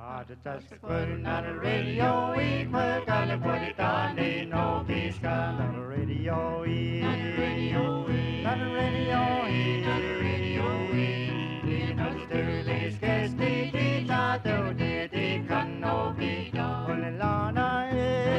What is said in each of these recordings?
Putting on the radio, we gotta put it on the no peace, on the radio, on the radio, on the radio, on the radio, you know the dirty sketch, the tato, the canopi, on the lana,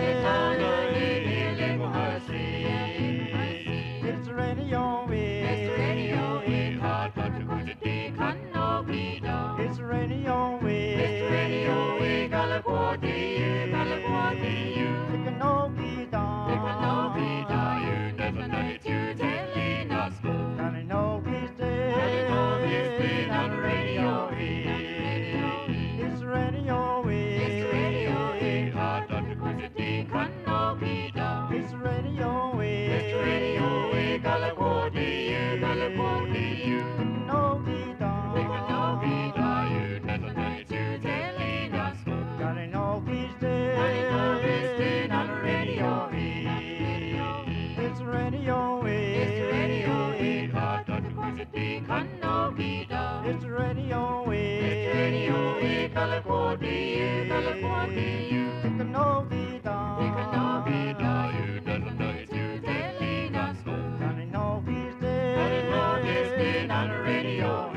it's the radio, it's the radio, hot, but the canopi, it's the radio, it's the radio, we gotta put it, you can no be done, you never know it, you telling us, gotta know he's dead, on the radio, it's the radio, it's the radio, hot, but the canopi, it's the radio, it's the radio, we gotta put it, you can no be done, you never know it, you telling us, gotta know he's dead, on the radio, it's the radio, it's the radio, hot, but the canopi, it's the radio, it's the radio, California, you can no be done, you never know it, you telling us, gotta know he's dead, on the radio.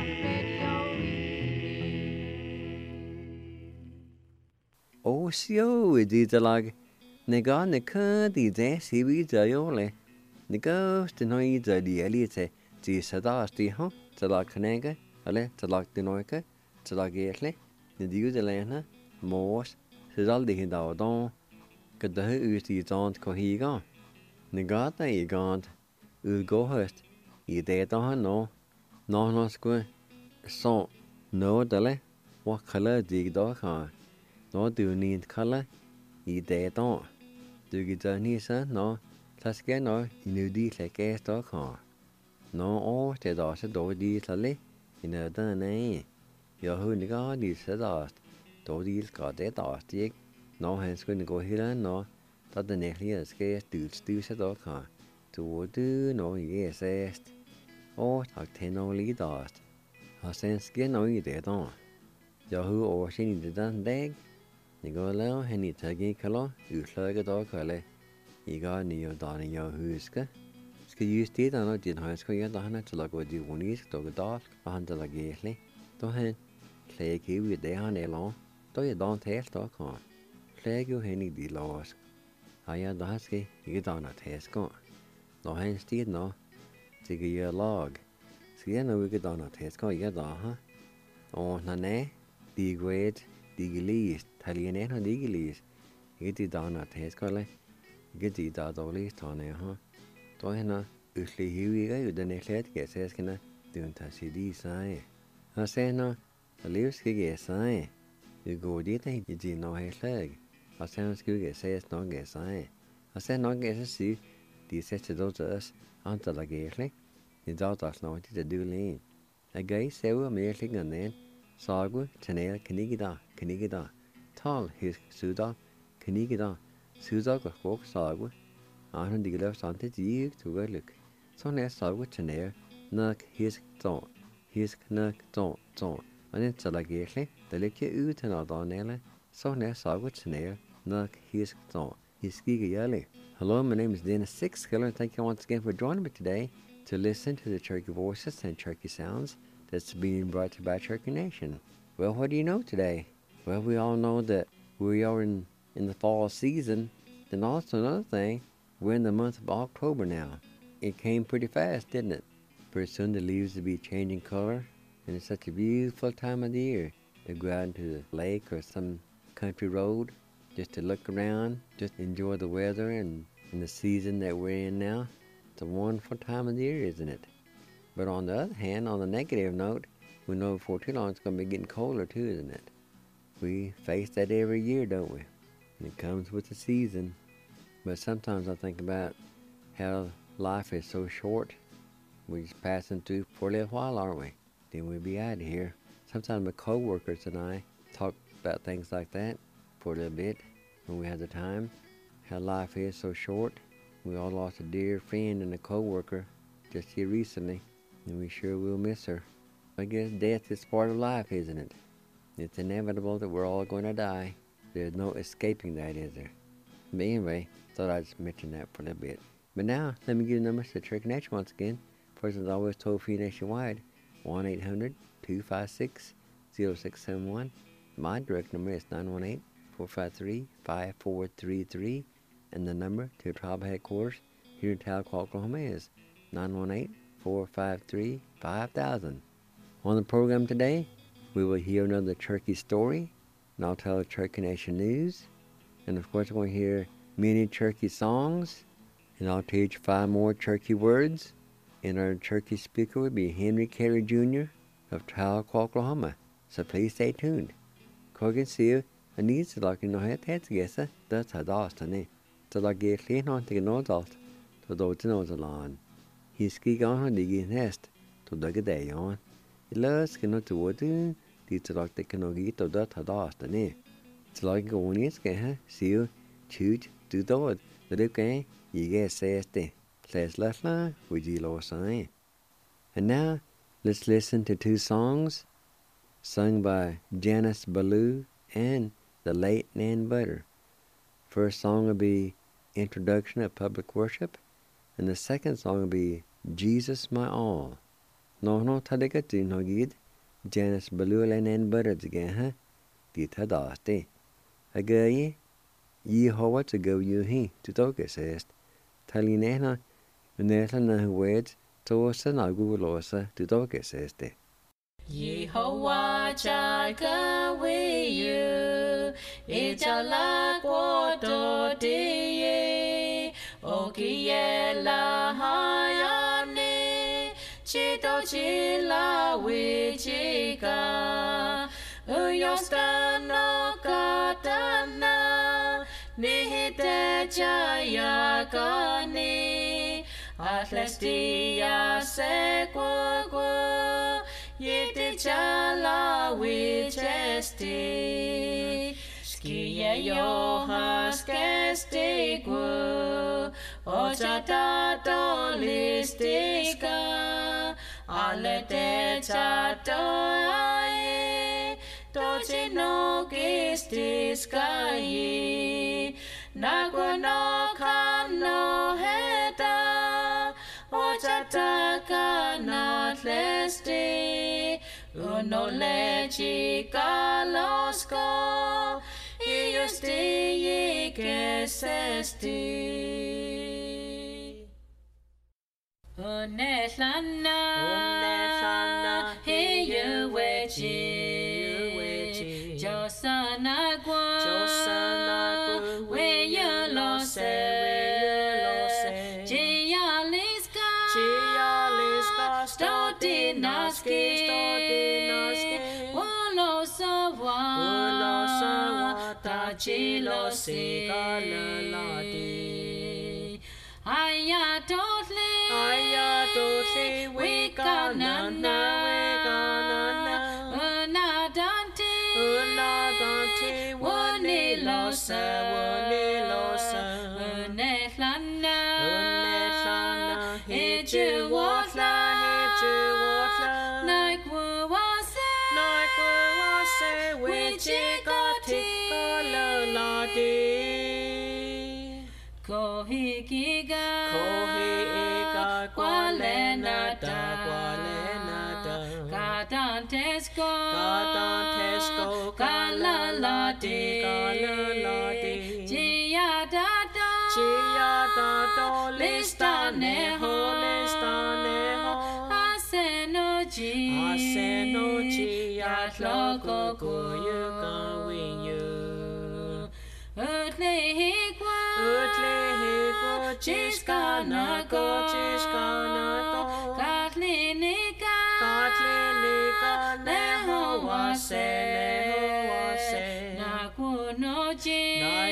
Oh, so it is like Nega Nika, the dance, he be the ole. The ghost, the noise, the elite, the sadas, the huh, the like Kanega, ale, the like the noica, the like Etley, the dew the lana, Morse, the all the hidden, could the who the aunt cohiga. Nega, the gaunt, will go host, ye dead on no square. So, no, dele, what color dig dog are. No do need color, ye dead on. Do get a nisa, no, Tasca no, you knew these like a stock car. No, all the dogs do these lally, in a done eh. Your who nigga these dust, do these got their dust dig. No hands going to go here, no, that the neck here scarce do set dog car. To do no, yes, asked. Oh, talk 10 only dust. I send skin no, you dead on. Your who or she needed done dag. You go allow any tagging color, you slug a dog color. You got near down in your huska. Ska you stay down at the high school yet, the hunter to look what you want is to the dark, a hunter like gately. Don't hand, play you with the honey long, though you don't taste dog on. Play you any the laws. I had the husky, you get down at task on. No hand steed no, take a year log. See, I know we get down at task on, you huh? Oh, nane, the great, the gillies, Italian and the gillies. You get down at task on. Get the dolly tone, huh? Tohena, usually here we go, the next let get says can I don't see these sign. I say no, the leaves get sign. You go did you did no hair leg. I sounds good get says no get sign. I said no get to see these sets of those us until like gately. The daughters know to do lean. A gay several merely and then Sagu, Chanel, Canigida, tall his Suda, Canigida. Suza got folk sagu, and the left on the jig to go look. So next sagu chaner, nuck his thought, his knuck thought, and it's a like the lick you out and out on Ella. So next sagu chaner, nuck his thought, his giga yelly. Hello, my name is Dennis Sixkiller, and thank you once again for joining me today to listen to the Cherokee voices and Cherokee sounds that's being brought to you by Cherokee Nation. Well, what do you know today? Well, we all know that we are in the fall season. Then also another thing, we're in the month of October now. It came pretty fast, didn't it? Pretty soon the leaves will be changing color, and it's such a beautiful time of the year to go out into the lake or some country road just to look around, just enjoy the weather and the season that we're in now. It's a wonderful time of the year, isn't it? But on the other hand, on the negative note, we know before too long it's going to be getting colder too, isn't it? We face that every year, don't we? And it comes with the season. But sometimes I think about how life is so short. We're just passing through for a little while, aren't we? Then we'll be out of here. Sometimes my co-workers and I talk about things like that for a little bit when we have the time. How life is so short. We all lost a dear friend and a co-worker just here recently, and we sure will miss her. I guess death is part of life, isn't it? It's inevitable that we're all going to die. There's no escaping that, is there? But anyway, thought I'd just mention that for a little bit. But now, let me give the numbers to Turkey Nation once again. First, as always, toll-free nationwide, 1-800-256-0671. My direct number is 918-453-5433. And the number to tribal headquarters here in Tahlequah, Oklahoma is 918-453-5000. On the program today, we will hear another Turkey story, and I'll tell the Turkey Nation news. And of course, we're going to hear many Turkey songs, and I'll teach 5 more Turkey words. And our Turkey speaker will be Henry Carey Jr. of Tahlequah, Oklahoma. So please stay tuned. Kogan siu, anis like no het gesa, that's a dostane. So like a clean on the nodalt, to do the nozalan. He ski on the nest, to the day on. It loves cannot to what do, it's like the canogi to that a dostane. It's like going is gay, siu, choot, do the look eh, ye get says the. Says Lesla, would you lo sign? And now, let's listen to 2 songs sung by Janice Ballou and the late Nan Butter. First song will be Introduction of Public Worship, and the second song will be Jesus My All. No tadika do no gid, Janice Ballou and Nan Butter again, huh? Dita daste. Agaye, ye hoa to go you he, to talk it says. Talinena. Nela na words to us and I go to talk it says de. Yehovah chaka we you, it's a la quato de okie la hayane, chito chila we chica, uyostano katana, nihite chaya kane. Atlestia sequo, yeti chala wichesti, skia johas kestiquo, ochata dolistica, alete chato ae, tocino gistiscae, naguano cano heta. Ochata not lesti, uno lechi calosco, iusti que sesti. Unetlana, he you wechi, Josana we you lo se. Wolo sawa, tachilo se galaladi. Aya totally, we ganana, unadante, one losa, unetlana, hit you water. Kohikiga, Qualenata, Cadantesco, Calalati, Giada, Listaneho, Asenoji, Atloco, you going you. Chiscana go, Catlinica, Neho wase, Nakunochi,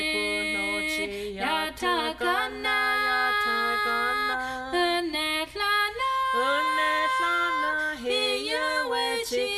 Yatakana, Unetlana, here wechi,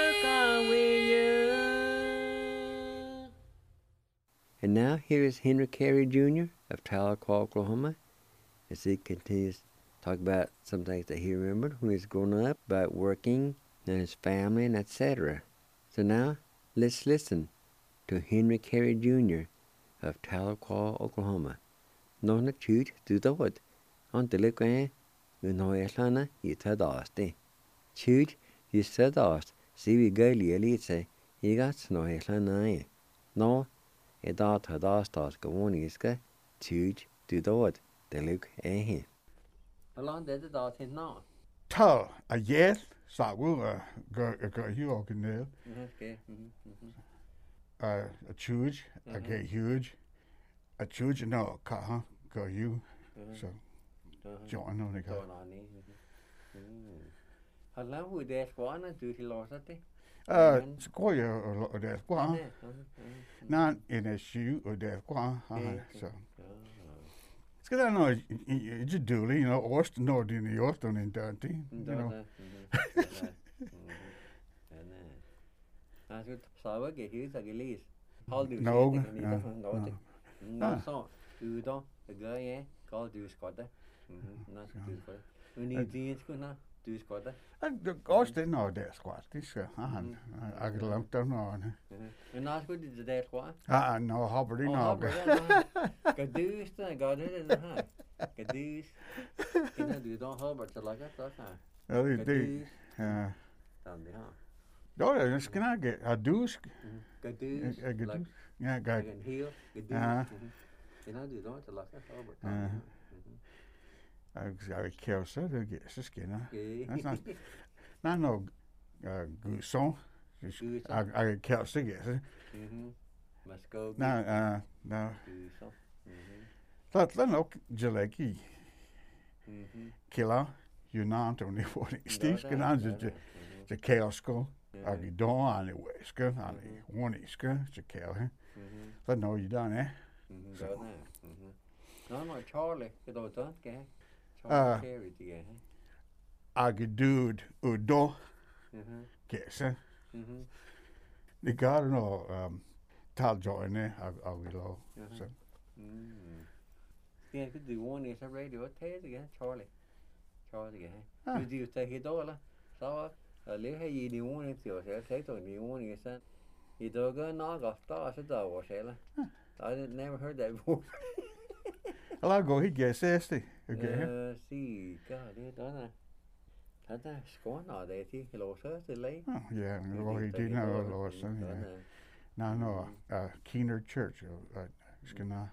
And now here is Henry Carey Jr. of Tahlequah, Oklahoma, as he continues to talk about some things that he remembered when he was growing up, about working and his family and etc. So now, Let's listen to Henry Carey Jr. of Tahlequah, Oklahoma. Nó na chúd tú dóid an de le gwain nó eilana I tadásti. Chúd I tadást si vi gaili elite I gat nó eilana I. Nó dá tadástas gawoniska chúd tú dóid de luk he. Along de dá tin ná. Tal a yell sagu go you organel Okay. a chuge a get huge a chuge no ka go you so John no go Hala hu de swana du hi losate. go you o de kwa na in a shoe o de kwa so it's gonna know you do you know ost no in the oston in Dante you know As good sawa get his agilis. Hall do No, no so udo the guy call do squad. Not do squad. We need the na do squad. the ost no de squad this I get lumped on And not good is the day squad. no hobbery no Gadus I got it in the hand. Gadus. You know do don't hold but like that do down the huh. no it's gonna get a douche Gadus. Like yeah I guy can heal. Gadus. You know do don't like that over. I care so to get this skin that's not Okay. no gousson I care so get Must go. no So. that no jaleki killer you not only for Steve can answer the chaos school I get don on the west go on the one is go to kill but no you done No, Charlie. Get out that guy. Charlie Carey to get. I get dude udo guess the garden or tal join I will so Yeah, could do one is a radio tail again, Charlie. Charlie again. You do take it all. So, I live here. You do one if you say to me, one is that you don't go knock off stars at the water. I never heard that before. I'll go he guess okay See, God, it done. That's scorn all day. He lost her to lay. oh yeah well he did know lost no Keener Church it's gonna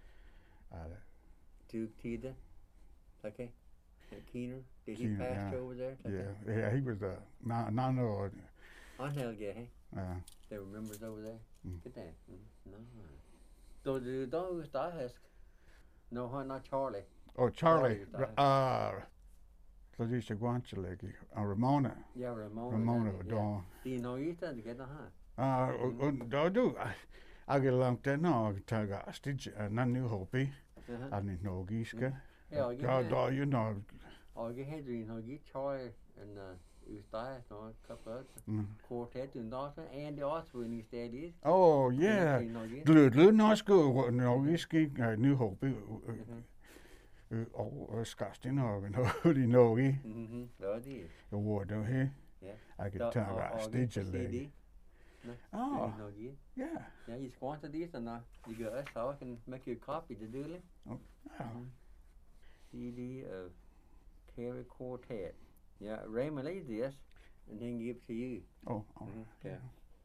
Duke Tida. Okay. Keener. Did he Keener, pass yeah. over there? yeah he was no On Helge, hey? There were members over there? Good day. No. So the dog has no, not Charlie. oh Charlie Charlie so these are going to like Ramona Yeah, Ramona. Yeah. Dawn Do you know you to get the huh? do I get lumped in no tag a stitch na new hopi I need no giska Yeah, you know I'll get head, you know, you Charlie and was diet, no, couple of quartet and daughter, and the also when he steadies. oh yeah Glue no school no giski new hopi oh disgusting no you know he That is. the water here Yeah. I could tell a stitch leg oh yeah Yeah, you squanted these and you go so I can make you a copy to do it. oh CD of Carey Quartet. Yeah, Raymond lays this and then give it to you. oh Yeah.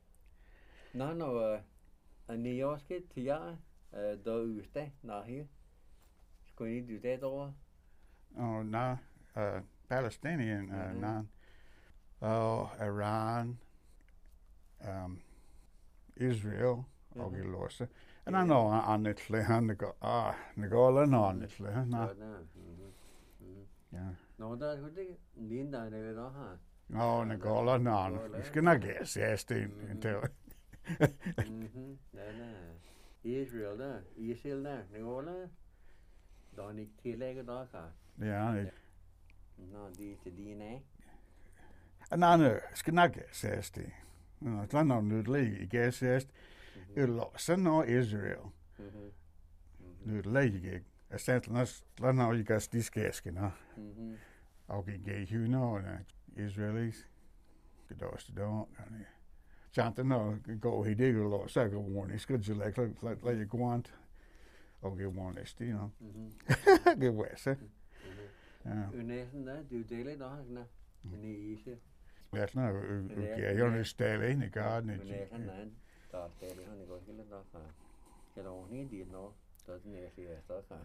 No, a New York kid to ya, do stay, not here. Going to do that all? oh no Palestinian Iran Israel og I lost and I know on it han go Nicola on it no yeah No, that would be Linda never know, huh? no Nicola no it's gonna guess yes until Israel there, Israel there, Nicola. Don't it tillägga då ka? yeah No, det är DNA. and I know it's gonna guess yes no it's not nudely guess yes you lost no Israel nudely essentially that's now you got this guess okay gay you know Israelis the doors don't Chante no go he dig lo sa go warn is good like you go on og get warn is you know get west Unessen der, du deler da, ne? Men I ikke. That's not okay you're in style in the garden Unessen der, der deler han går helt der fra. Kan du ordne det nå? Så den er flere der fra.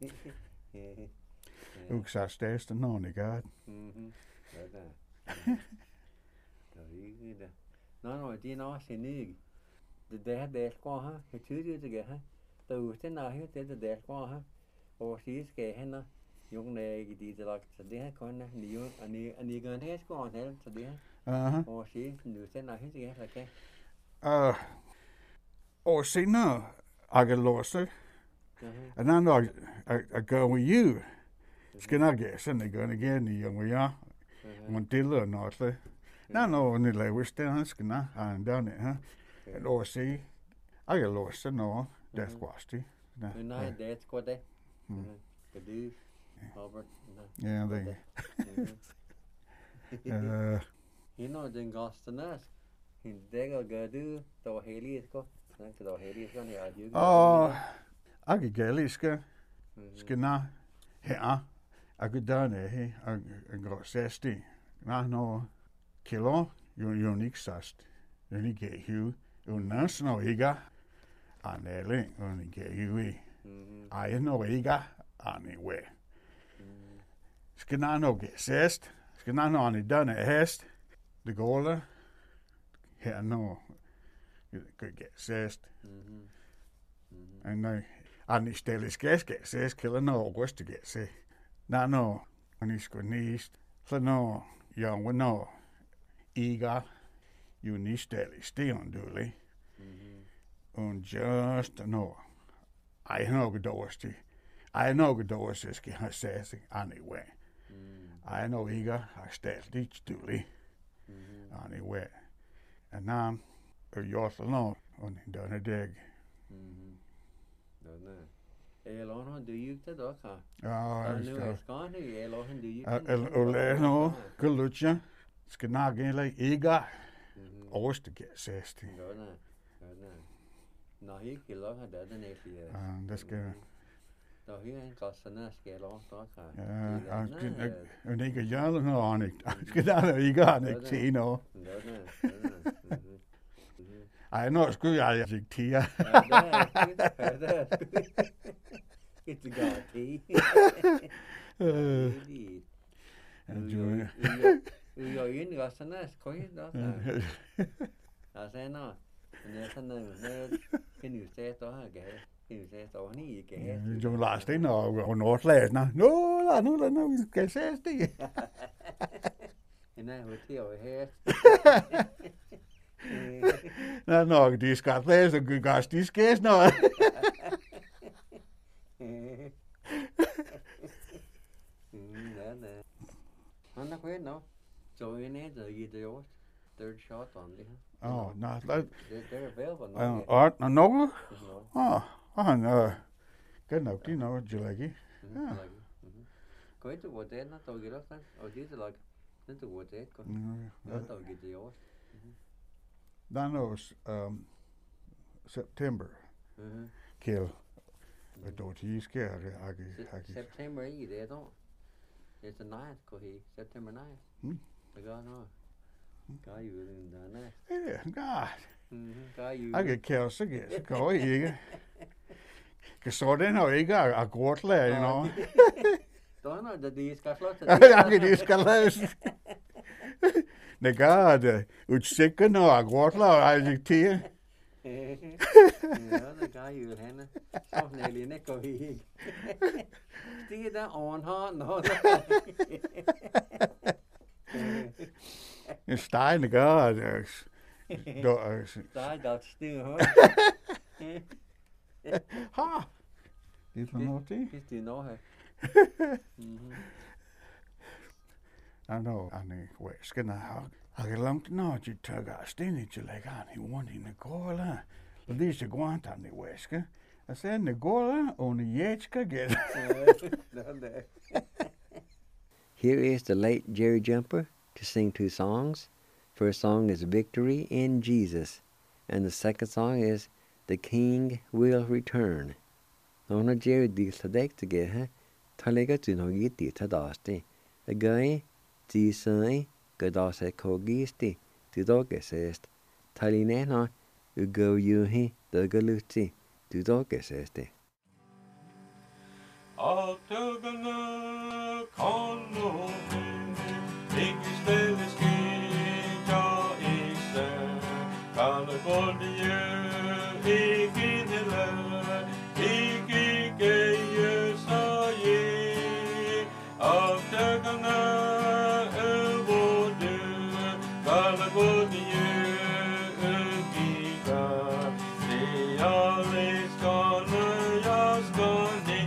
Uksa stæst no in the garden Ja der. Der er ikke det. Nå, det er nok sin ikke. Det skal ha. Det tyder det ha. Der ute når her det skal ha. Og så skal han Jungen er ikke de der så det her kun ni gør det skal han helt så det her. Og så nu sender han det her kan. Og senere jeg kan låse and then I go with you skal nok sådan det gør igen i og ja man deler noget no ni la wish den skal na and done it and og se jeg kan låse no det squashy Nej, det skal det. Kan du Robert? Ja, det. Den gasten hin dækker gør du, der var heldig, sko. Der var heldig, sådan her. Jeg kan gælde, skal na her. Jeg kan døne her, jeg går sæsti. No kilo, unik sast. Unik hiu, unnans no iga. Anele, unik hiu. Ej no iga, anyway. Skal na no get sæst. Skal na no ani døne hest. Det går her no kan get sæst. And ani stille skal sæst, killer no rust to get sæst. Na no, ani skal nist. Så no, ja, no, iga, you ni stille sten dårlig. And just no, I know dårlig. I know dårlig skal have sæst anyway. I know iga, I stille dårlig. Anyway. And now, you're alone on done a dig. Elon, do you the dog? Oh, Gone, Elon, do you? Oleno, Galucha, Skanagin, Iga, Ost to get 60. No, he killed her dead and if he And that's good. No, he ain't got some scale on dog. And they get yelling on it. Get out of Iga, Tino. I know it's good. I think Tia. It's a god tea. You're in Rassanas, coin, I say no. Can you say it or again? Can you say it or any again? You last thing or North last now? No, we can say it. And I would see over here. No, de skal læse og gøre de skæs noget. Han er kvæt nu. Så vi nede der i det år. Third shot on det. Oh, no. They're available now. No. Han kan nok de noget, du like. Ja. Kan du hvor det når du gider så? Og det er like. Det du hvor det kan. Ja, du gider det år. That was September. Kill. But don't you scare September i det då. It's the 9th, go he. September 9th. The guy no. Guy you in the night. Yeah, God. Guy you. I get killed så get gå ikke. Kan så den har ikke at gråtlære, you know. Don't know that de skal slå til. Jeg kan de skal læse. Negade, utsikker når jeg gråtlære, jeg ikke til. Ja, the guy you henne. Så nælig ikke gå ikke. Stige der on hånd. En stein gør det. Der er stige hånd. Ha! Det er noget det. Det er noget her. I know, where skal jeg have? Jeg kan langt nå, at jeg tager sten til at han i wanting to go la. Og det er godt han i væske. Jeg sagde den går og en jætska get. Here is the late Jerry Jumper to sing 2 songs first song is Victory in Jesus, and the second song is The King Will Return. Ona Jerry di Sadek to get her, Talega to no yiti tadasti. A guy, Gisai, Gadase Kogisti, to dogesest, Talinena, Ugo Yuhi, the Galuti, to dogesesti. Altugana kono ikistele skija ise California ikinela ikike saye Altugana evodu California ikika the alles gonna yaskani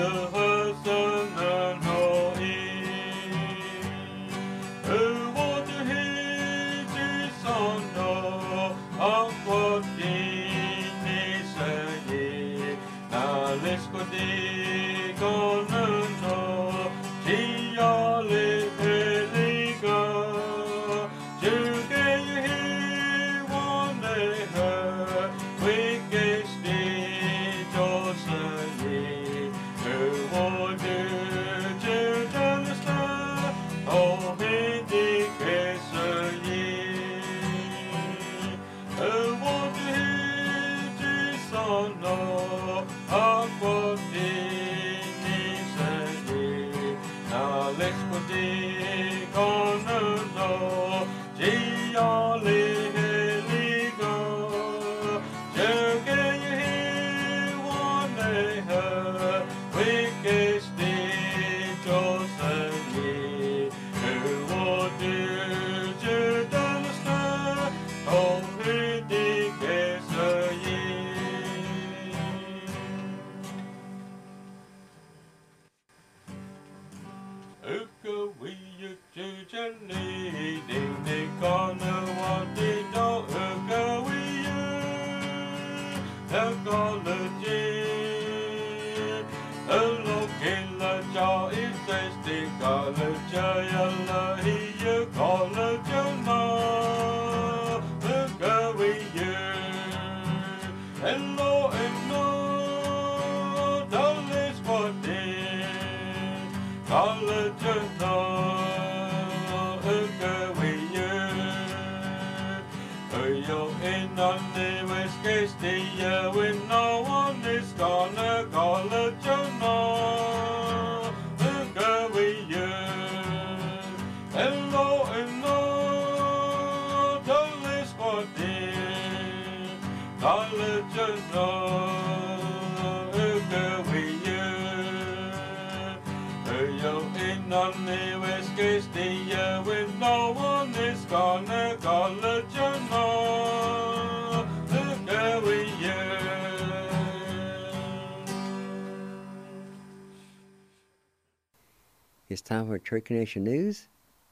It's time for Cherokee Nation News.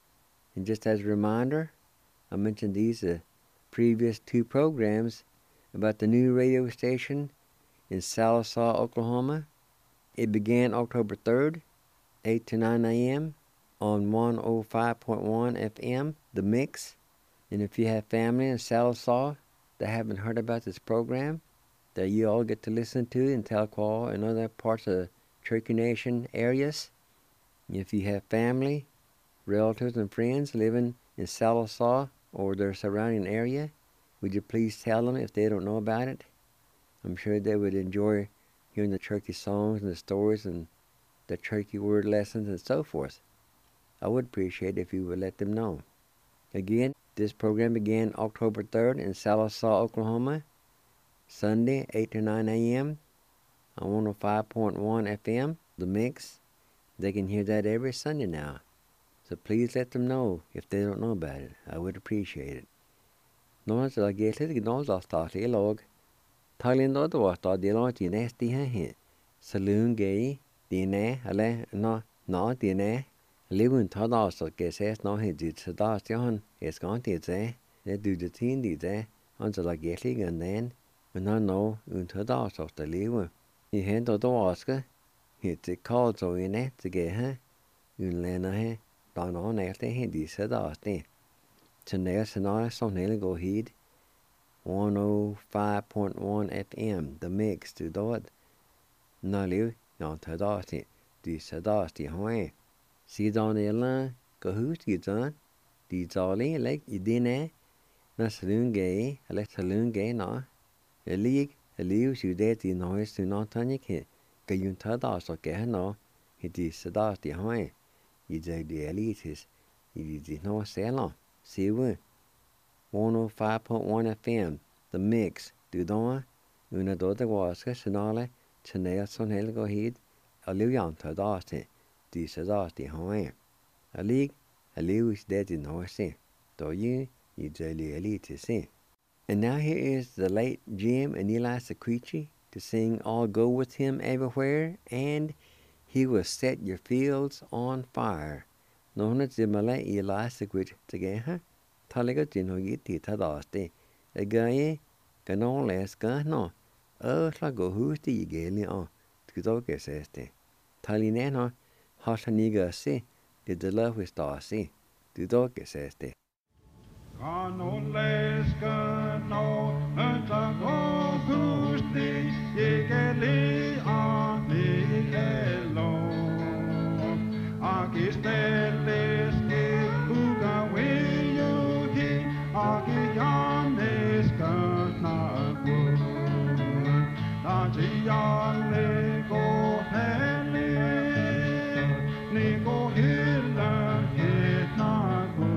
And just as a reminder, I mentioned these previous two programs about the new radio station in Sallisaw, Oklahoma. It began October 3rd, 8 to 9 a.m. on 105.1 FM, The Mix. And if you have family in Sallisaw that haven't heard about this program, that you all get to listen to in Tahlequah and other parts of the Cherokee Nation areas, if you have family, relatives, and friends living in Sallisaw or their surrounding area, would you please tell them if they don't know about it? I'm sure they would enjoy hearing the Cherokee songs and the stories and the Cherokee word lessons and so forth. I would appreciate it if you would let them know. Again, this program began October 3rd in Sallisaw, Oklahoma, Sunday, 8 to 9 a.m. on 105.1 FM, The Mix. They can hear that every Sunday now. So please let them know if they don't know about it. I would appreciate it. Notice I get it, knows I'll start a log. Thailand other was thought the lot in SDH. Saloon gay, DNA, no, DNA. Living Tadas, guess as no head did Sedastian, it's gone to say. They do the teen did there, until I get it, and then, when I know, Tadas of the liver. He handled the Oscar. It's a call so in it to get her. You lend her, down on after he did Sedasti. Chanel Sonora Sonel Go Heed 105.1 FM The Mix to Dot Nó liu Yon Thơ Đó Thì Đi Sơ Đó Thì Hoài Sĩ Đó Nè Là Có Hú Thì Dọn Đi Dọ Lý Lếch Ý Đi Nè Nó Sơ Lương Ghé Lếch Sơ Lương Ghé Nó Liu Sư Đê Thì Nói Sư Nó Thơ Nhích Hì Cái Yon Thơ Đó Sọ Kẻ Nó Hì Đi Sơ Đó Thì Hoài Ý Dạy Đi Elitis Ý Đi Nó Xé Lọ Xí Vư 105.1 FM The Mix Du Đó Una Đó Đã Quá Ska Sonale Chanel Sonel Go Heed Liu Yon Thơ Đó Thì Đi Sơ Đó Thì Hoài Liu Sư Đê Thì Nói Xí Đó Ý Ý Dạy Đi Elitis Xí. And now here is the late Jim and Eli Sequici to sing I'll Go With Him Everywhere and He Will Set Your Fields on Fire. Nó hôn Jim và late Eli Sequici to get her. Thà lấy cái chuyện hồi nghĩ thì thà đó thì cái nó lẽ cái nó là go hú thì ghé li thì đó cái sẽ thà li nè nó họ sẽ nghĩ cái gì thì the love is đó gì thì đó cái sẽ Kanoleska no Tago Gusti Yegeli Ani Elo Agisteles Uga Weyuhi Agianes Kanagu Tajiale Go Heli Nigo Hilla Hitnagu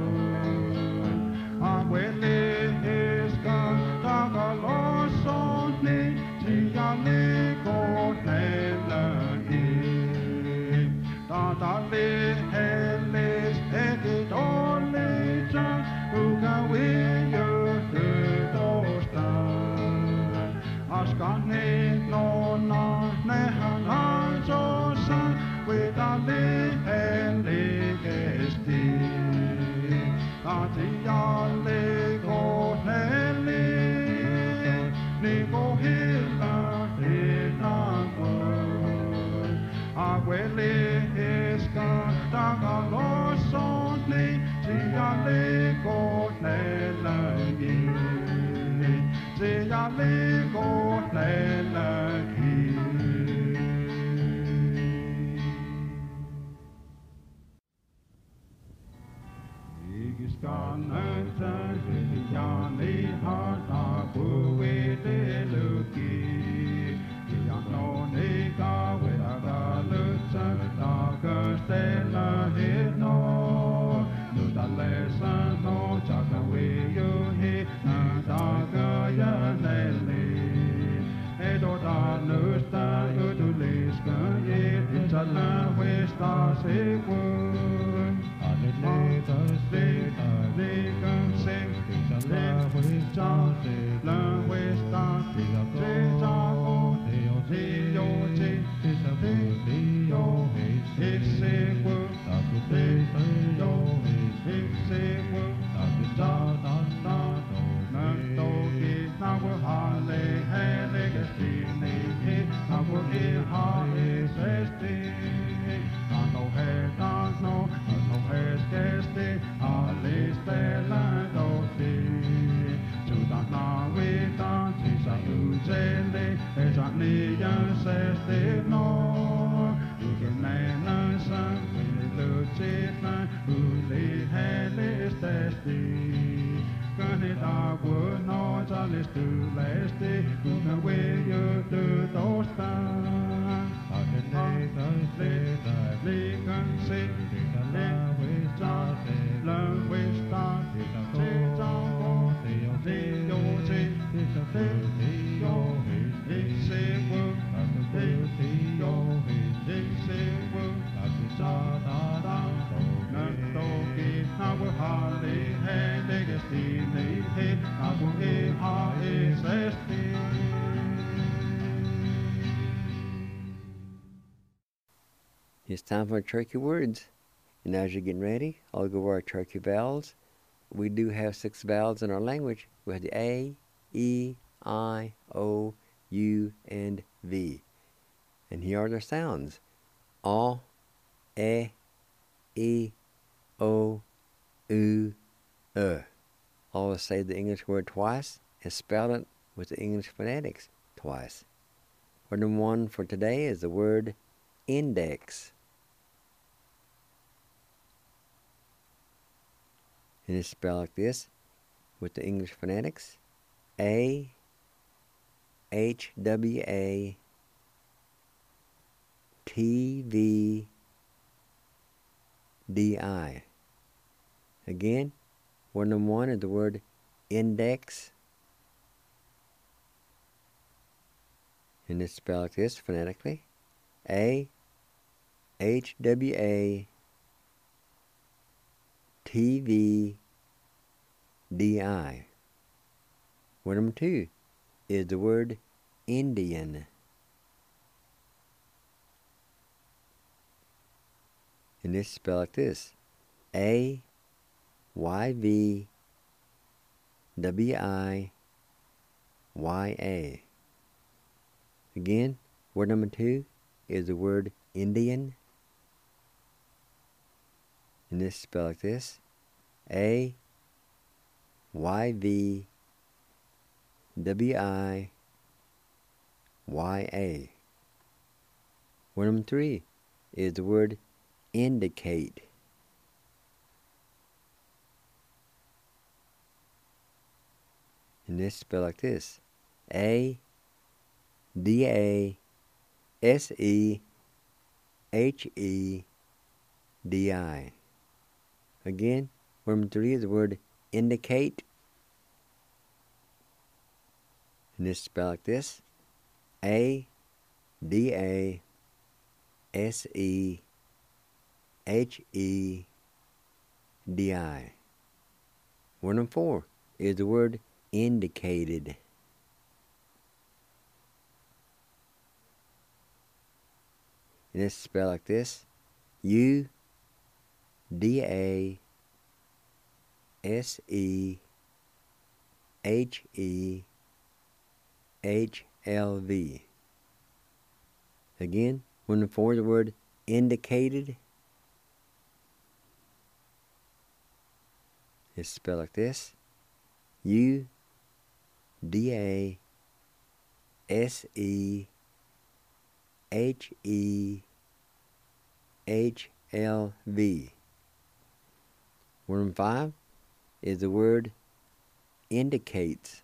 It's time for turkey words. And as you're getting ready, I'll go over our turkey vowels. We do have 6 vowels in our language. We have the A, E, I, O, U, and V. And here are their sounds. A, E, I, O, U, Always say the English word twice and spell it with the English phonetics twice. Word number 1 for today is the word index. And it's spelled like this with the English phonetics. A-H-W-A-T-V-D-I. Again, word number 1 is the word index. And it's spelled like this phonetically. A-H-W-A-T-V-D-I. Word number 2 is the word Indian. And it's spelled like this. A-Y-V-W-I-Y-A. Again, word number 2 is the word Indian. And this is spelled like this. A-Y-V-W-I-Y-A. Word number 3 is the word indicate. And this is spelled like this. A-D-A-S-E-H-E-D-I. Again, word number 3 is the word indicate. And this is spelled like this. A-D-A-S-E-H-E-D-I. Word number 4 is the word indicated. And it's spelled like this. U-D-A-S-E-H-E-H-L-V. Again, when before the word indicated, it's spelled like this. U-D-A-S-E-H-E-H-L-V. Word number 5 is the word indicates.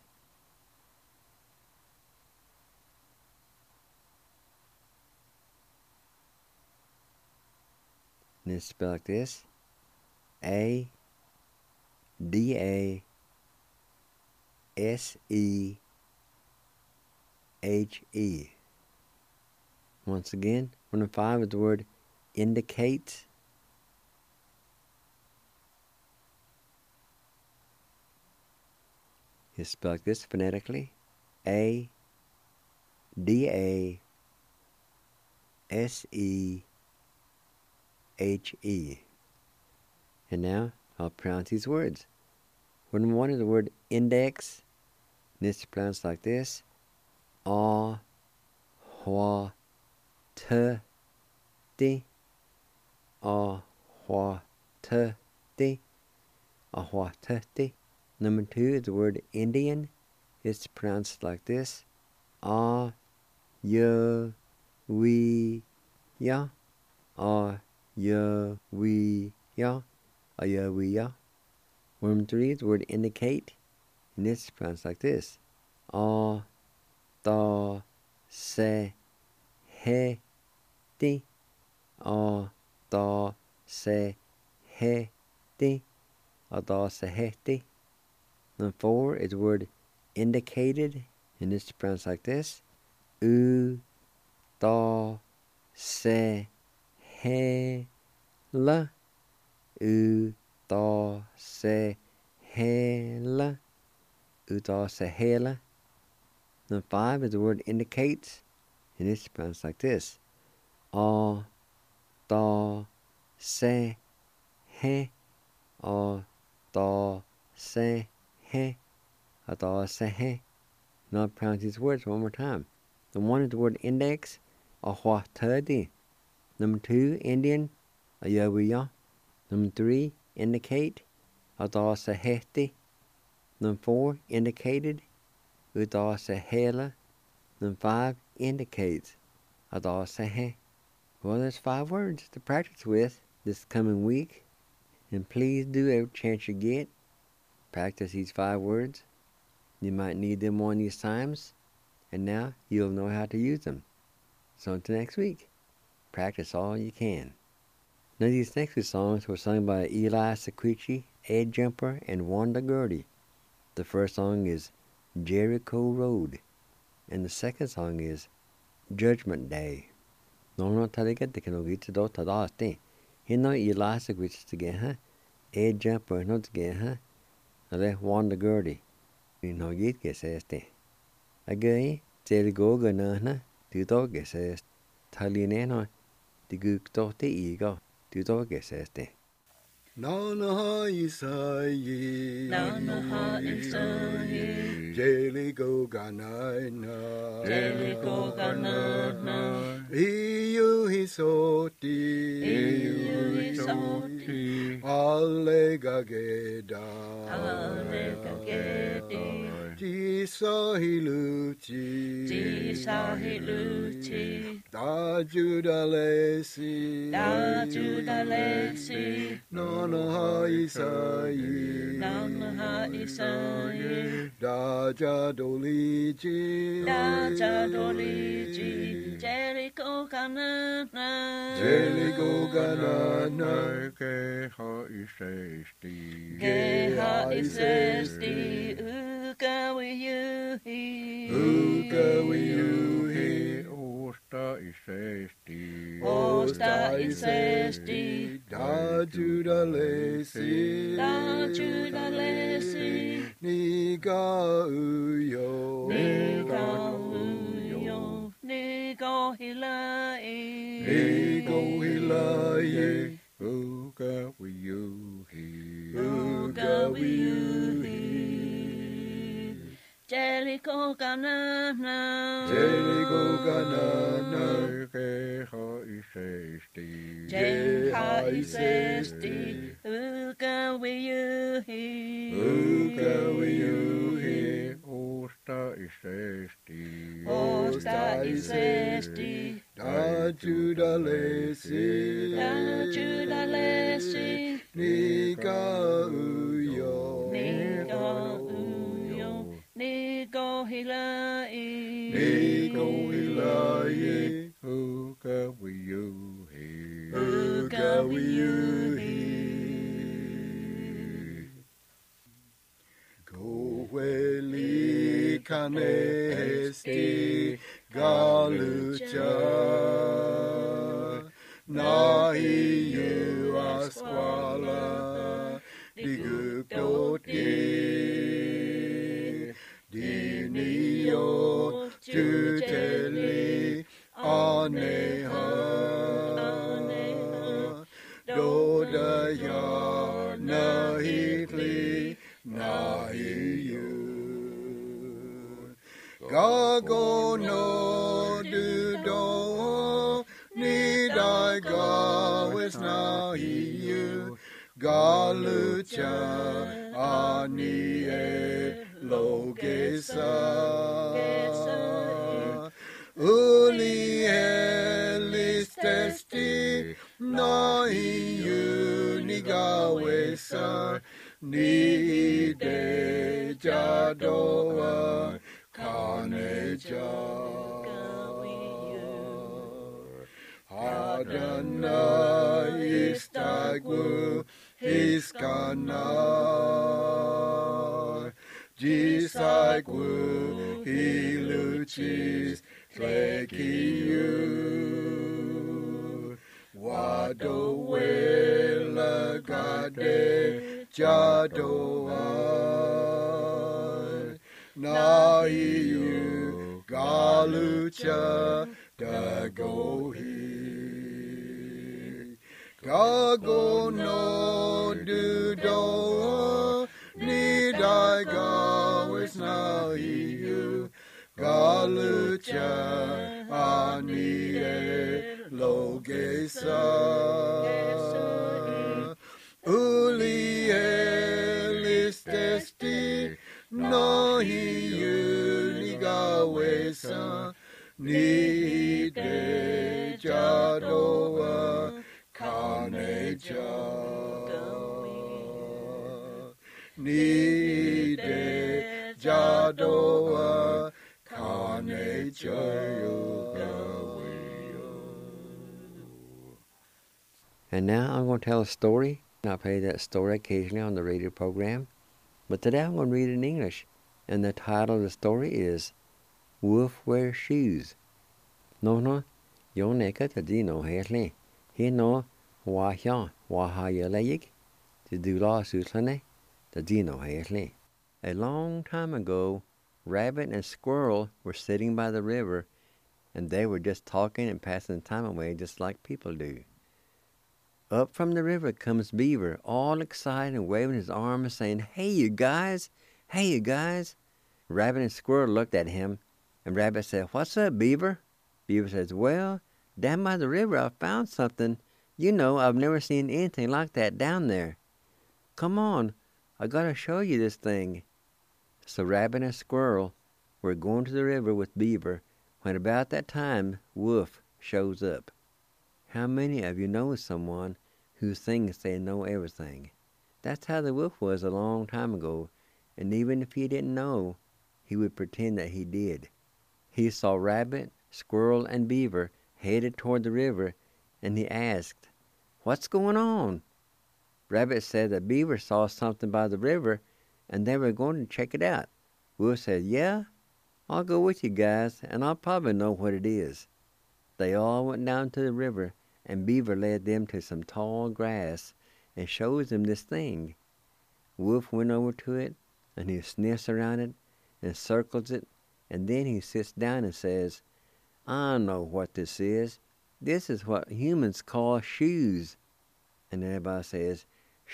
And it's spelled like this. A-D-A-S-E-H-E. Once again, word number 5 is the word indicates. It's spelled like this phonetically. A-D-A-S-E-H-E. And now I'll pronounce these words. Word number 1 is the word index. And it's pronounced like this. A-H-W-A-T. A-H-W-A-T. A-H-W-A-T. Number 2 is the word Indian. It's pronounced like this. A-Y-V-Ya. A-Y-V-Ya. A-Y-V-Ya. Word number 3 is the word indicate. And it's pronounced like this. A-Ta-Se-He-Ti. A-Ta-Se-He-Ti. A-Ta-Se-He-Ti. Number 4 is the word indicated, and it's pronounced like this. U-ta-se-he-la. U-ta-se-he-la. U-ta-se-he-la. Number 5 is the word indicates, and it's pronounced like this. A-ta-se-he. A-ta-se-he. A-ta-se-he. Now I'll pronounce these words one more time. Number 1 is the word index. A-hwa-ta-di. Number 2, Indian. A-ya-wi-ya. Number 3, indicate. A-ta-se-he-ti. Number 4, indicated. Udar se hela. Number 5, indicates. Udar se he. Well, there's 5 words to practice with this coming week. And please do, every chance you get, practice these 5 words. You might need them one of these times. And now you'll know how to use them. So until next week, practice all you can. Now these next 2 songs were sung by Eli Sequici, Ed Jumper, and Wanda Gertie. The first song is Jericho Road, and the second song is Judgment Day. No taliga de kano gita do tadaste. Hino Eli Sequici together, Ed Jumper no together, and Wanda Gertie. No git que se este. Again, Jericho ganana, tuto que se este. Talineno, the guk to te ego. Tuto que se este. Nana Isai, Nana Isai, Jericho Ganana, Jericho Ganana, Iu Hisoti, Allegageda, Jisahiluchi, Jisahiluchi, Dajudalesi, Dajudalesi, Nana Isai, Nana Isai, Dajadoliji, Dajadoliji, Jericho Ganana, Jericho Ganana, Keha isesti. Geha Isesti, Uka Wiyuhi, Uka Wiyuhi, Osta isesti. Osta Isesti, Dajudalesi, Dajudalesi, Niga Uyo, Nigo Uyo, Nigo Hilai, Nigo Hilaye, Uka wiyuhi. Uga Wiyuhi, Jericho Ganana, Jericho Ganana, Keha isesti. Jeha Isesti, Uga Wiyuhi, Uka Wiyuhi, Osta isesti. Osta Isesti, Dajudalesi, Dajudalesi, Niga Uyo, Nigo Uyo, Nigo Hilai, Nigo Hilaye, Uka wiyuhi. Uga Wiyuhi. Goeli Kanesti Galucha Nahi you asquala Digukoti Dinio Juteli Aneha Dodaya Nahitli Nahiyu Gago no dudo Nidai gawis nahiyu Galucha anie logesa Uli elis testi nahiyu nigawesa Ni de jadoa kaneja Hadana istagwu hiskana Jisagwu hiluchis flekiyu Wado wela gade Jadoa Naiyu Galucha Dagohi Gago no dudo Nidai gawis naiyu Galucha anie logesa Uli elis testi no hiu ni ga we sa ni de ja do ka ne ja ni de ja do ka ne And now I'm going to tell a story. I play that story occasionally on the radio program. But today I'm going to read it in English. And the title of the story is Wolf Wears Shoes. No, yo neka ta di no hele. He no wa hya wa ha ya layik. To do la suslane ta di no hele. A long time ago, Rabbit and Squirrel were sitting by the river, and they were just talking and passing the time away just like people do. Up from the river comes Beaver, all excited and waving his arms, saying, Hey, you guys! Hey, you guys! Rabbit and Squirrel looked at him, and Rabbit said, What's up, Beaver? Beaver says, Well, down by the river I found something. You know, I've never seen anything like that down there. Come on, I gotta show you this thing. So Rabbit and Squirrel were going to the river with Beaver, when about that time Wolf shows up. How many of you know someone who thinks they know everything? That's how the wolf was a long time ago, and even if he didn't know, he would pretend that he did. He saw Rabbit, Squirrel, and Beaver headed toward the river, and he asked, What's going on? Rabbit said that Beaver saw something by the river, and they were going to check it out. Wolf said, Yeah, I'll go with you guys, and I'll probably know what it is. They all went down to the river, and Beaver led them to some tall grass and shows them this thing. Wolf went over to it, and he sniffs around it and circles it, and then he sits down and says, I know what this is. This is what humans call shoes. And everybody says,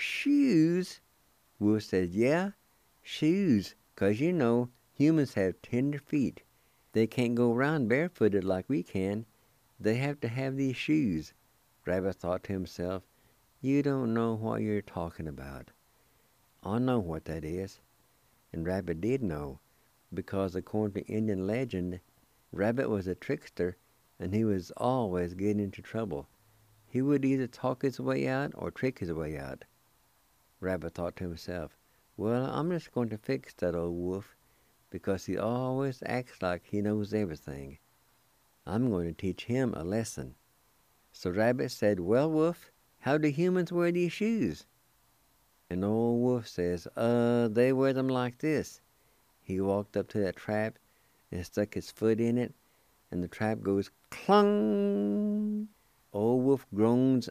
Shoes? Wolf says, Yeah, shoes, 'cause you know, humans have tender feet. They can't go around barefooted like we can. They have to have these shoes. Rabbit thought to himself, You don't know what you're talking about. I know what that is. And Rabbit did know, because according to Indian legend, Rabbit was a trickster, and he was always getting into trouble. He would either talk his way out or trick his way out. Rabbit thought to himself, Well, I'm just going to fix that old wolf, because he always acts like he knows everything. I'm going to teach him a lesson. So Rabbit said, Well, Wolf, how do humans wear these shoes? And old Wolf says, They wear them like this. He walked up to that trap and stuck his foot in it, and the trap goes clung. Old Wolf groans,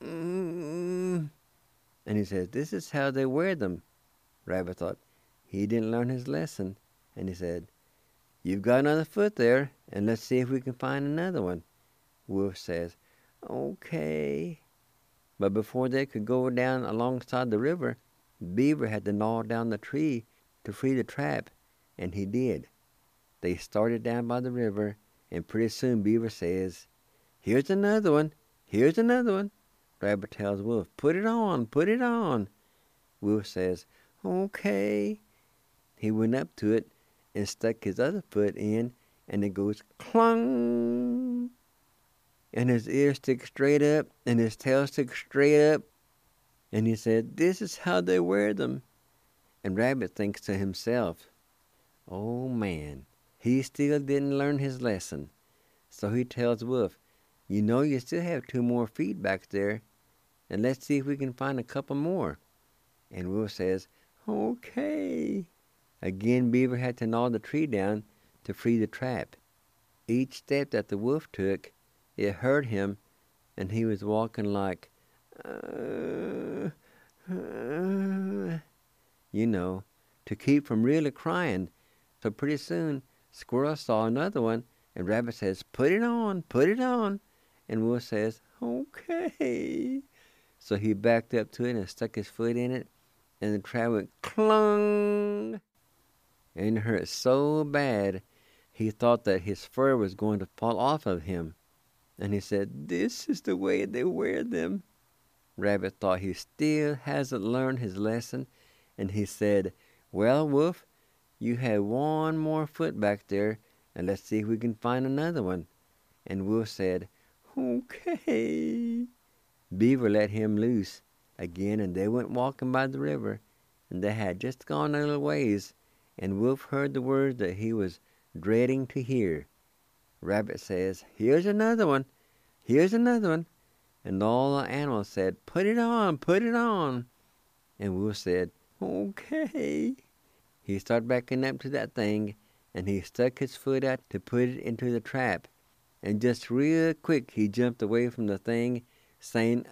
and he says, This is how they wear them. Rabbit thought he didn't learn his lesson, and he said, You've got another foot there, and let's see if we can find another one. Wolf says, Okay. But before they could go down alongside the river, Beaver had to gnaw down the tree to free the trap, and he did. They started down by the river, and pretty soon Beaver says, Here's another one. Here's another one. Rabbit tells Wolf, Put it on, put it on. Wolf says, Okay. He went up to it and stuck his other foot in, and it goes clung. And his ears stick straight up, and his tail sticks straight up. And he said, This is how they wear them. And Rabbit thinks to himself, Oh man, he still didn't learn his lesson. So he tells Wolf, You know you still have 2 more feet back there, and let's see if we can find a couple more. And Wolf says, Okay. Again, Beaver had to gnaw the tree down to free the trap. Each step that the wolf took, it hurt him, and he was walking like, you know, to keep from really crying. So pretty soon, Squirrel saw another one, and Rabbit says, Put it on, put it on. And Wolf says, Okay. So he backed up to it and stuck his foot in it, and the trap went clung. And it hurt so bad, he thought that his fur was going to fall off of him. And he said, This is the way they wear them. Rabbit thought he still hasn't learned his lesson, and he said, Well, Wolf, You have one more foot back there, and let's see if we can find another one. And Wolf said, Okay. Beaver let him loose again, and they went walking by the river, and they had just gone a little ways, and Wolf heard the words that he was dreading to hear. Rabbit says, Here's another one. Here's another one. And all the animals said, Put it on, put it on. And Wolf said, Okay. He started backing up to that thing, and he stuck his foot out to put it into the trap. And just real quick he jumped away from the thing, saying,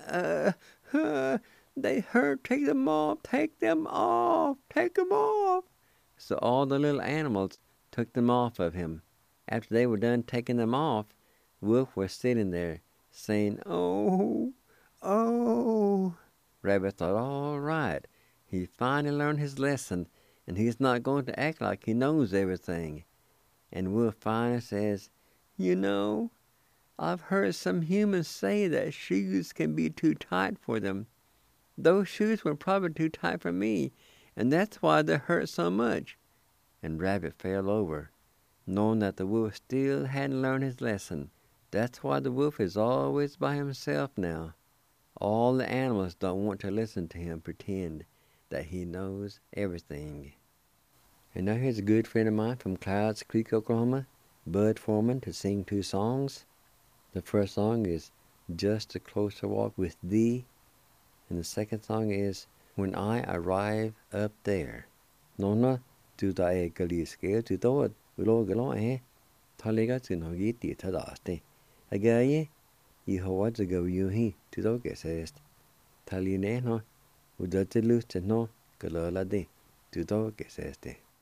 They hurt, take them off, take them off, take them off. So all the little animals took them off of him. After they were done taking them off, Wolf was sitting there, saying, Oh, oh. Rabbit thought, all right, he finally learned his lesson, and he's not going to act like he knows everything. And Wolf finally says, You know, I've heard some humans say that shoes can be too tight for them. Those shoes were probably too tight for me, and that's why they hurt so much. And Rabbit fell over, knowing that the wolf still hadn't learned his lesson. That's why the wolf is always by himself now. All the animals don't want to listen to him pretend that he knows everything. And now here's a good friend of mine from Clouds Creek, Oklahoma, Bud Foreman, to sing 2 songs. The first song is Just a Closer Walk with Thee, and the second song is When I Arrive Up There. Nona, tu ta e kaliske, tu to ulo galo Talega tu no giti tadaste. Agaye, Yehovah to go you he, tu to get says. Taline no, udatelus to no, galola de, tu to get says.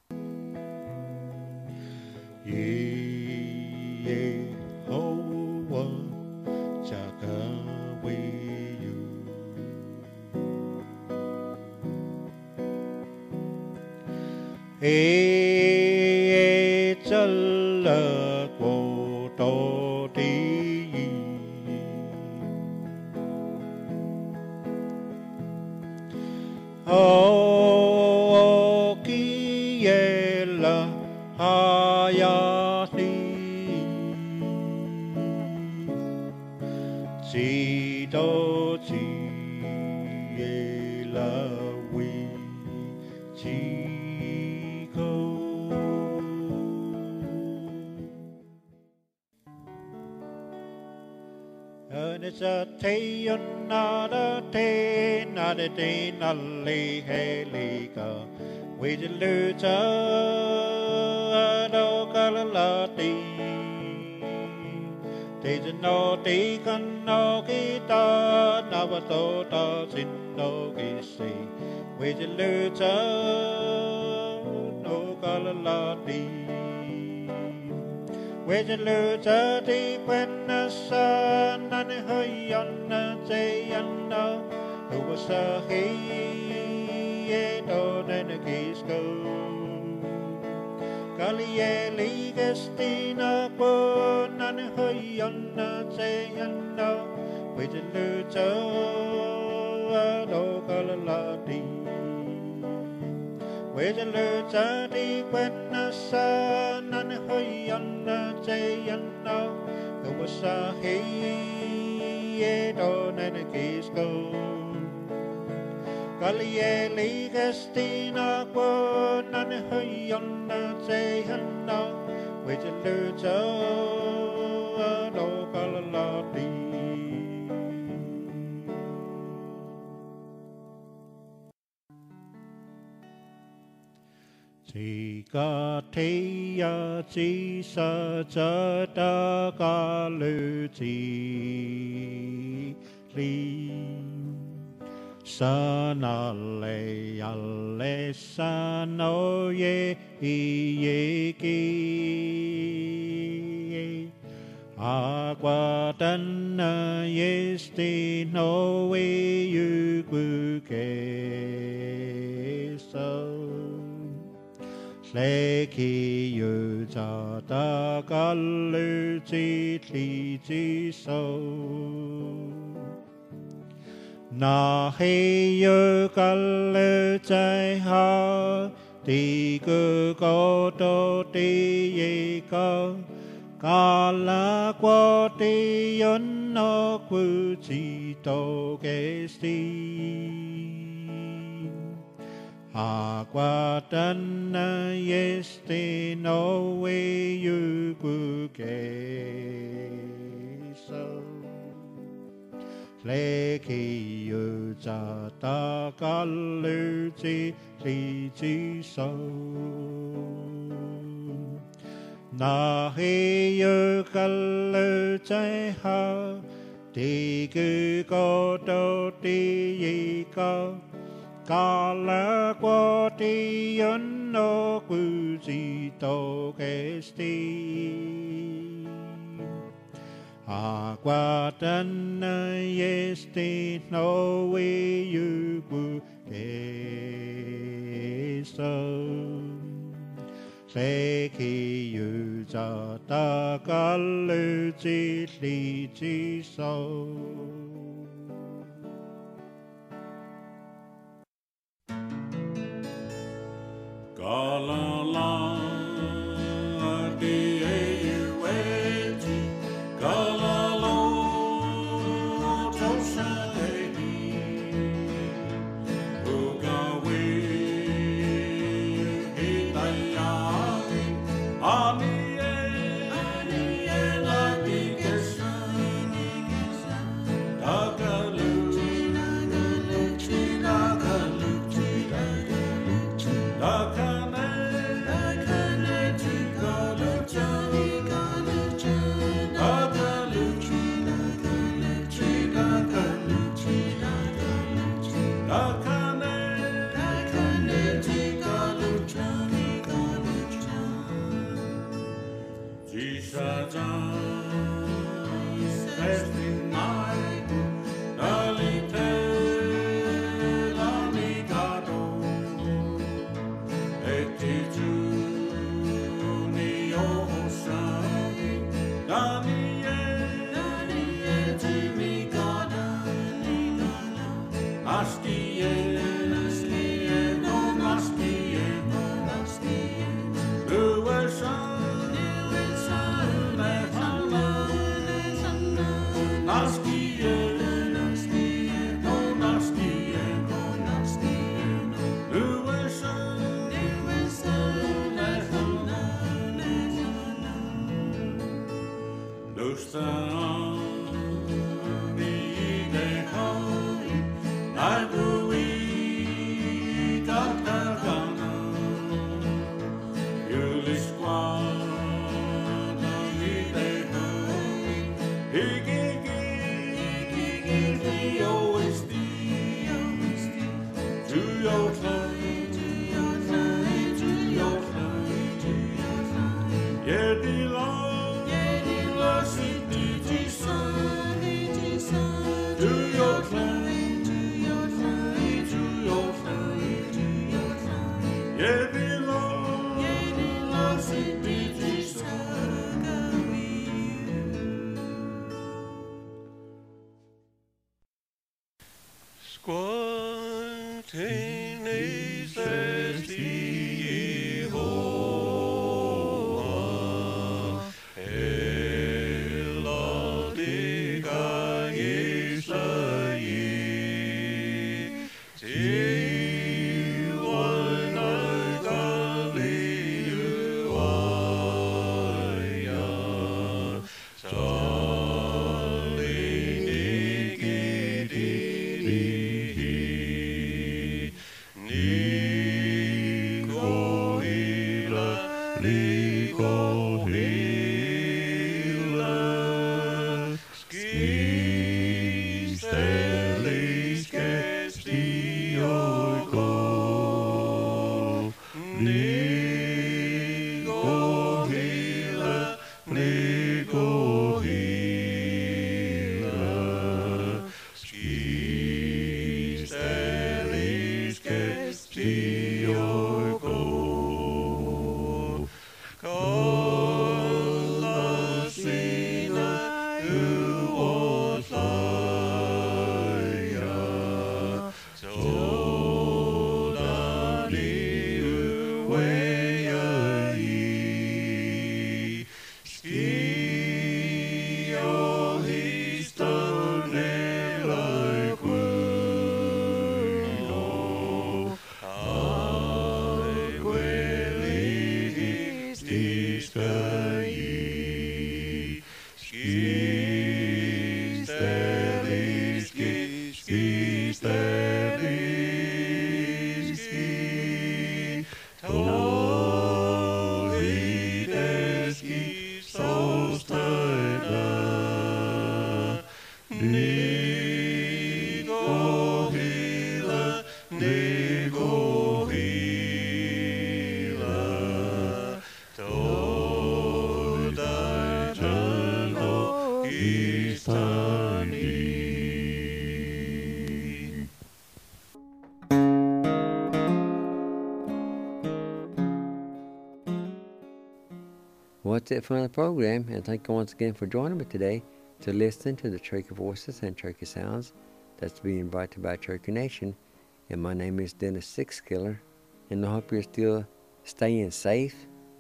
Yehovah, chaka we you. Chala ko to ti. O kiela hayati. Chi do chi la we chi ko. And it's a te another te nada te nali helika. We just lose a do kalalati. Te no te kan no kita navato ta sin no kisi. We just lose a no kalalati. We just lose a te when the sun and her on the day and who was a he don't and a kiss go. Kalie ligestina pon and her on the day and we just lose a no kalalati. We just lose a te when the sun and her on the day and who was a he don't and a kiss go. Kalie ligestina pon and her on the day and we just lose a no kalalati. Chỉ có thấy chỉ sợ cho ta có lưu chỉ li sa na le alle sa no ye ki agua tan yesti no we you ke so Leki yu cha ta ka lu chi li chi so Na he yu ka lu chai ha Ti cơ có to ti ye có cả là qua ti yon nó quư chỉ to cái si ha qua tan este no we you quư cái so lê khi yu cha ta ca lư chi li chi so na he yu ca lư chai ha ti cứ có đâu ti yi ca la qua ti yon no quư chi to ke sti qua tan este no we you gu ke so se ki yu cha ta ka lu chi li chi so ga la la di What's it for the program, and thank you once again for joining me today to listen to the Cherokee Voices and Cherokee Sounds that's being brought to you by Cherokee Nation. And my name is Dennis Sixkiller, and I hope you're still staying safe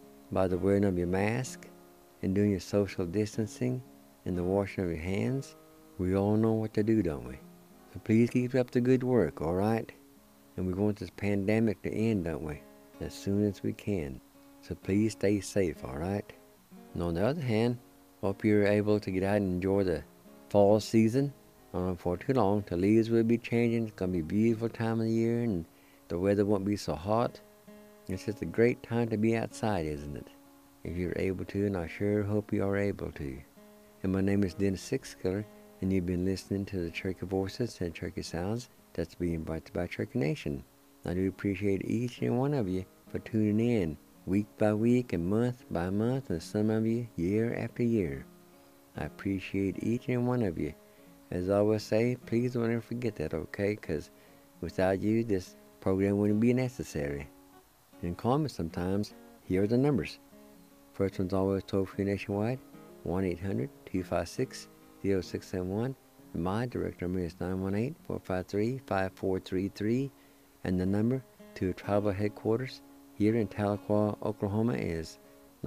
by the wearing of your mask and doing your social distancing and the washing of your hands. We all know what to do, don't we? So please keep up the good work, all right? And we want this pandemic to end, don't we? As soon as we can. So please stay safe, all right? And on the other hand, hope you're able to get out and enjoy the fall season. For too long, the leaves will be changing. It's going to be a beautiful time of the year, and the weather won't be so hot. It's just a great time to be outside, isn't it? If you're able to, and I sure hope you are able to. And my name is Dennis Sixkiller, and you've been listening to the Cherokee Voices and Cherokee Sounds that's being brought to you by Cherokee Nation. I do appreciate each and one of you for tuning in week by week and month by month, and some of you year after year. I appreciate each and one of you. As I always say, please don't ever forget that, okay? Because without you, this program wouldn't be necessary. And call me sometimes. Here are the numbers. First one's always toll-free nationwide, 1-800-256-0671. My direct number is 918-453-5433. And the number to tribal headquarters here in Tahlequah, Oklahoma is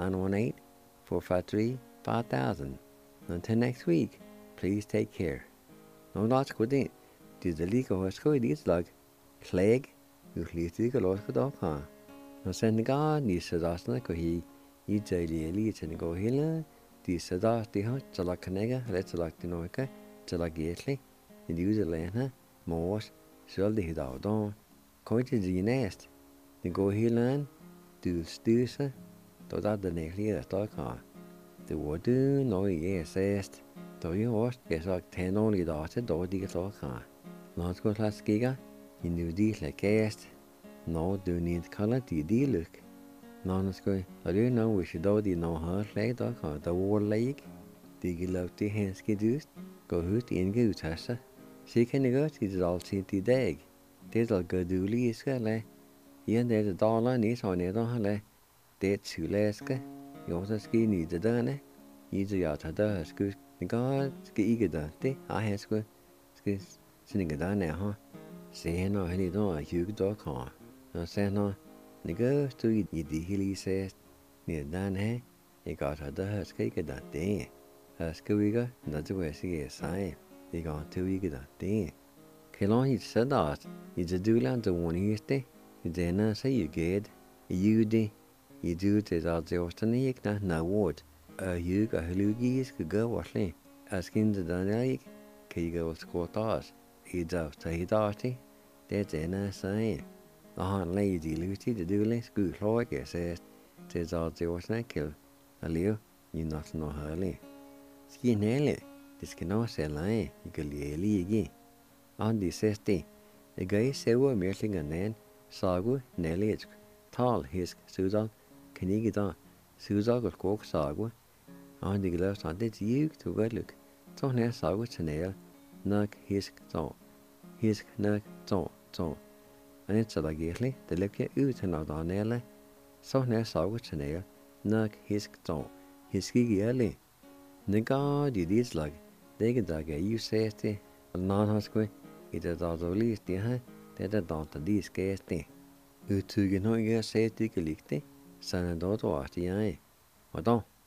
918-453-5000. Until next week, please take care. No lots good in. Did the legal hosko these lug clegg who leads the losko.com. No send God, these sadasna cohi, you daily elite and go hilla, these sadas the hot, Salakanega, let's like the noika, Salagately, and use the lana, Morse, shall the hidaldon, cointed the nest. The go hillan, do stusa, to that the necklace.com. The word do no yes est. Do you watch get like 10 only daughter do the talk. Not go last giga, you knew these like cast. No do need color the look. None is going, I do know we should do the no heart leg.com, the war leg. The love the hands get used, go hoot in go tassa. She can go to the all see the dag. There's all good dooley is like. Here there's a dollar needs on it on her. That's who laska. You also ski needs a done. Either yacht had us good. The God ski eager dirty. I has good. Ski sitting it down now, huh? Say no, any don't a huge dog car. No, say no. The girls to eat the hilly says. Near done, hey? You got her us cake at that day. Her squiga, that's the way she is sign. You got 2 weeks that day. Kelon, he said that. It's a doodle to 1 year. Then say you get, you do it as the Australic na word. You got Hulugis could go washing. Asking the Danaic, can go squat us. It's out to his darty. That's an sign. The hard lazy Lucy the dooley good like it says. Says all the Australic. A little, you not know hurly. Skin early. This cannot say lie. You can lay again. On the 60. The guy say we're merely a man. Sagu, Nelly, tall, his Susan, Kenigida, Susan got cook sagu, on the gloves on this you to good look. So near sagu chanel, nug his so, his nug so. And it's a gately, the lip get out and out on elle. So near sagu chanel, nug his so, his giggy early. The god you did slug, they get dug a you says the non husky, it is all the least, dear. Det don't de skæste. Utugen har jeg set ikke likte, så er det dog at jeg. Og da,